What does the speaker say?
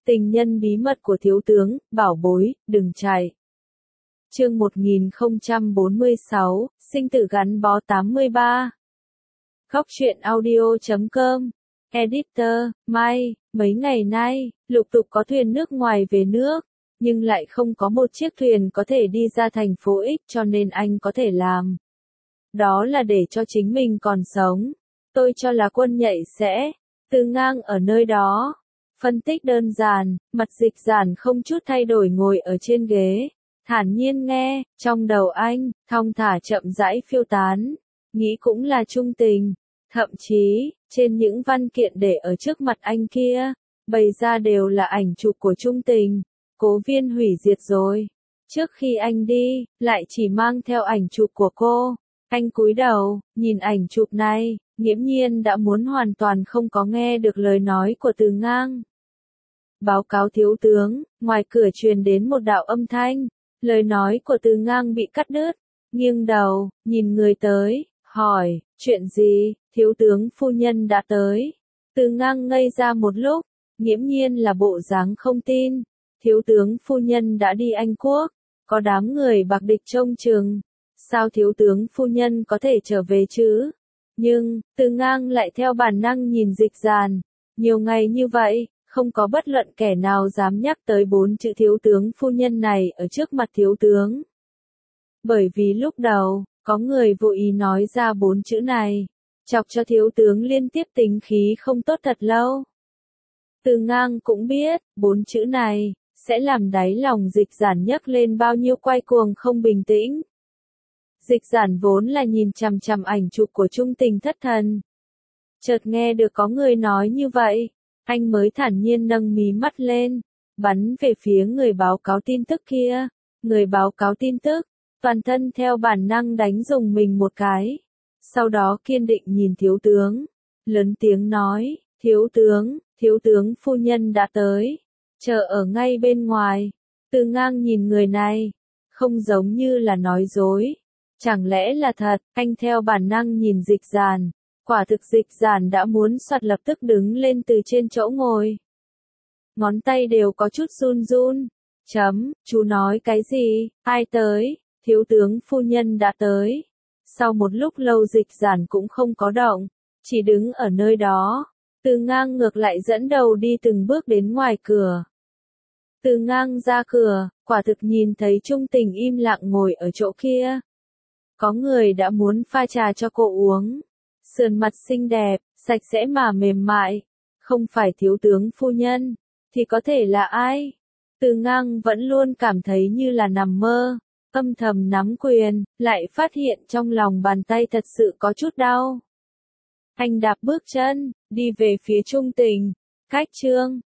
Tình nhân bí mật của thiếu tướng, bảo bối, đừng chạy. Chương 1046, sinh tử gắn bó 83. Góc truyện audio.com. Editor, Mai, mấy ngày nay, lục tục có thuyền nước ngoài về nước, nhưng lại không có một chiếc thuyền có thể đi ra thành phố X, cho nên anh có thể làm. Đó là để cho chính mình còn sống. Tôi cho là quân nhạy sẽ từ ngang ở nơi đó. Phân tích đơn giản, mặt Dịch Giản không chút thay đổi ngồi ở trên ghế, thản nhiên nghe, trong đầu anh, thong thả chậm rãi phiêu tán, nghĩ cũng là trung tình. Thậm chí, trên những văn kiện để ở trước mặt anh kia, bày ra đều là ảnh chụp của trung tình, Cố Viên hủy diệt rồi. Trước khi anh đi, lại chỉ mang theo ảnh chụp của cô. Anh cúi đầu, nhìn ảnh chụp này, nghiễm nhiên đã muốn hoàn toàn không có nghe được lời nói của Từ Ngang. Báo cáo thiếu tướng, ngoài cửa truyền đến một đạo âm thanh, lời nói của Từ Ngang bị cắt đứt, nghiêng đầu, nhìn người tới, hỏi, chuyện gì, thiếu tướng phu nhân đã tới. Từ Ngang ngây ra một lúc, nghiễm nhiên là bộ dáng không tin, thiếu tướng phu nhân đã đi Anh Quốc, có đám người bạc địch trông chừng. Sao thiếu tướng phu nhân có thể trở về chứ? Nhưng, Từ Ngang lại theo bản năng nhìn Dịch Giản. Nhiều ngày như vậy, không có bất luận kẻ nào dám nhắc tới 4 chữ thiếu tướng phu nhân này ở trước mặt thiếu tướng. Bởi vì lúc đầu, có người vô ý nói ra 4 chữ này, chọc cho thiếu tướng liên tiếp tính khí không tốt thật lâu. Từ Ngang cũng biết, 4 chữ này, sẽ làm đáy lòng Dịch Giản nhấc lên bao nhiêu quay cuồng không bình tĩnh. Dịch Giản vốn là nhìn chằm chằm ảnh chụp của trung tình thất thần. Chợt nghe được có người nói như vậy, anh mới thản nhiên nâng mí mắt lên, bắn về phía người báo cáo tin tức kia. Người báo cáo tin tức, toàn thân theo bản năng đánh rùng mình một cái. Sau đó kiên định nhìn thiếu tướng, lớn tiếng nói, thiếu tướng phu nhân đã tới, chờ ở ngay bên ngoài. Từ Ngang nhìn người này, không giống như là nói dối. Chẳng lẽ là thật, anh theo bản năng nhìn Dịch Giản, quả thực Dịch Giản đã muốn soạt lập tức đứng lên từ trên chỗ ngồi. Ngón tay đều có chút run run. Chú nói cái gì, ai tới, thiếu tướng phu nhân đã tới. Sau một lúc lâu Dịch Giản cũng không có động, chỉ đứng ở nơi đó. Từ Ngang ngược lại dẫn đầu đi từng bước đến ngoài cửa. Từ Ngang ra cửa, quả thực nhìn thấy trung tình im lặng ngồi ở chỗ kia. Có người đã muốn pha trà cho cô uống. Sườn mặt xinh đẹp, sạch sẽ mà mềm mại. Không phải thiếu tướng phu nhân, thì có thể là ai? Từ Ngang vẫn luôn cảm thấy như là nằm mơ. Âm thầm nắm quyền, lại phát hiện trong lòng bàn tay thật sự có chút đau. Anh đạp bước chân, đi về phía trung tình. Cách chương